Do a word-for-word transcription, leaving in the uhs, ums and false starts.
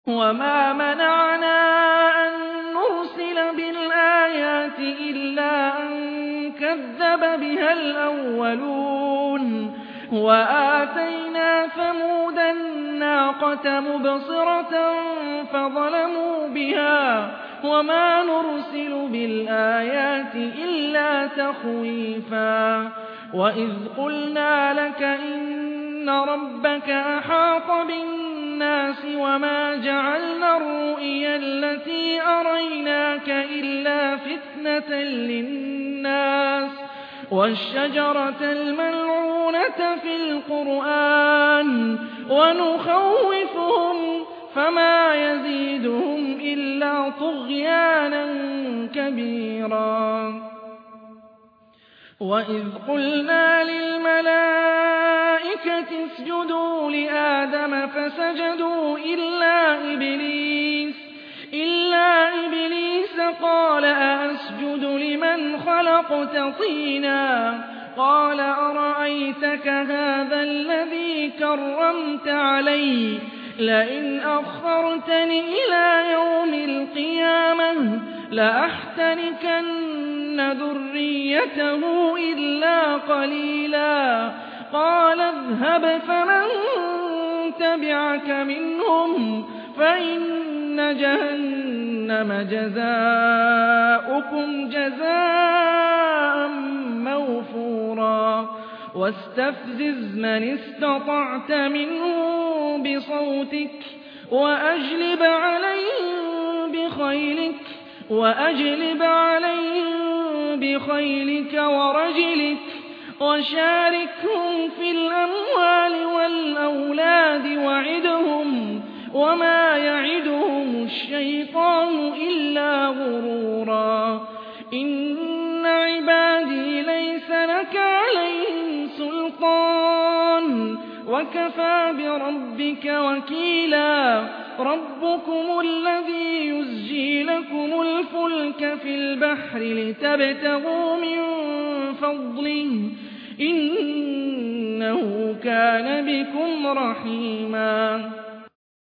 وَمَا مَنَعْنَا أَن نُّرْسِلَ بِالْآيَاتِ إِلَّا أَن كَذَّبَ بِهَا الْأَوَّلُونَ وَآتَيْنَا ثَمُودَ النَّاقَةَ مُبْصِرَةً فَظَلَمُوا بِهَا وَمَا نُرْسِلُ بِالْآيَاتِ إِلَّا تَخْوِيفًا وَإِذْ قُلْنَا لَكَ إِنَّ رَبَّكَ أَحَاطَ بِالنَّاسِ وَمَا جَعَلْنَا الرُّؤْيَا الَّتِي أَرَيْنَاكَ إِلَّا فِتْنَةً لِّلنَّاسِ وَالشَّجَرَةَ الْمَلْعُونَةَ فِي الْقُرْآنِ وَنُخَوِّفُهُمْ فَمَا يَزِيدُهُمْ إِلَّا طُغْيَانًا كَبِيرًا وَإِذْ قُلْنَا لِلْمَلَائِكَةِ اسْجُدُوا لِآدَمَ فَسَجَدُوا إِلَّا إِبْلِيسَ إِلَّا إِبْلِيسَ قَالَ أَأَسْجُدُ لِمَنْ خَلَقْتَ طِينًا قَالَ أَرَأَيْتَكَ هَٰذَا الَّذِي كَرَّمْتَ عَلَيَّ لَئِنْ أَخَّرْتَنِ إِلَىٰ يَوْمِ الْقِيَامَةِ لَأَحْتَنِكَنَّ ذُرِّيَّتَهُ إِلَّا قَلِيلًا قَالَ اذْهَبْ فَمَن تَبِعَكَ مِنْهُمْ فَإِنَّ جَهَنَّمَ جَزَاؤُكُمْ جَزَاءً مَّوْفُورًا وَاسْتَفْزِزْ مَنِ اسْتَطَعْتَ مِنْهُم بِصَوْتِكَ وَأَجْلِبْ عَلَيْهِم بِخَيْلِكَ وَأَجْلِبْ عَلَيْهِم بِخَيْلِكَ وَرَجِلِكَ وَشَارِكْهُمْ فِي الْأَمْوَالِ وَالْأَوْلَادِ وَعِدْهُمْ وَمَا يَعِدُهُمُ الشَّيْطَانُ إِلَّا غُرُورًا إِنَّ عِبَادِي لَيْسَ لَكَ عَلَيْهِمْ سُلْطَانٌ وَكَفَىٰ بِرَبِّكَ وَكِيلًا رَبُّكُمُ الَّذِي يُزْجِي لَكُمُ الْفُلْكَ فِي الْبَحْرِ لِتَبْتَغُوا مِن فَضْلِهِ إِنَّهُ كَانَ بِكُمْ رَحِيمًا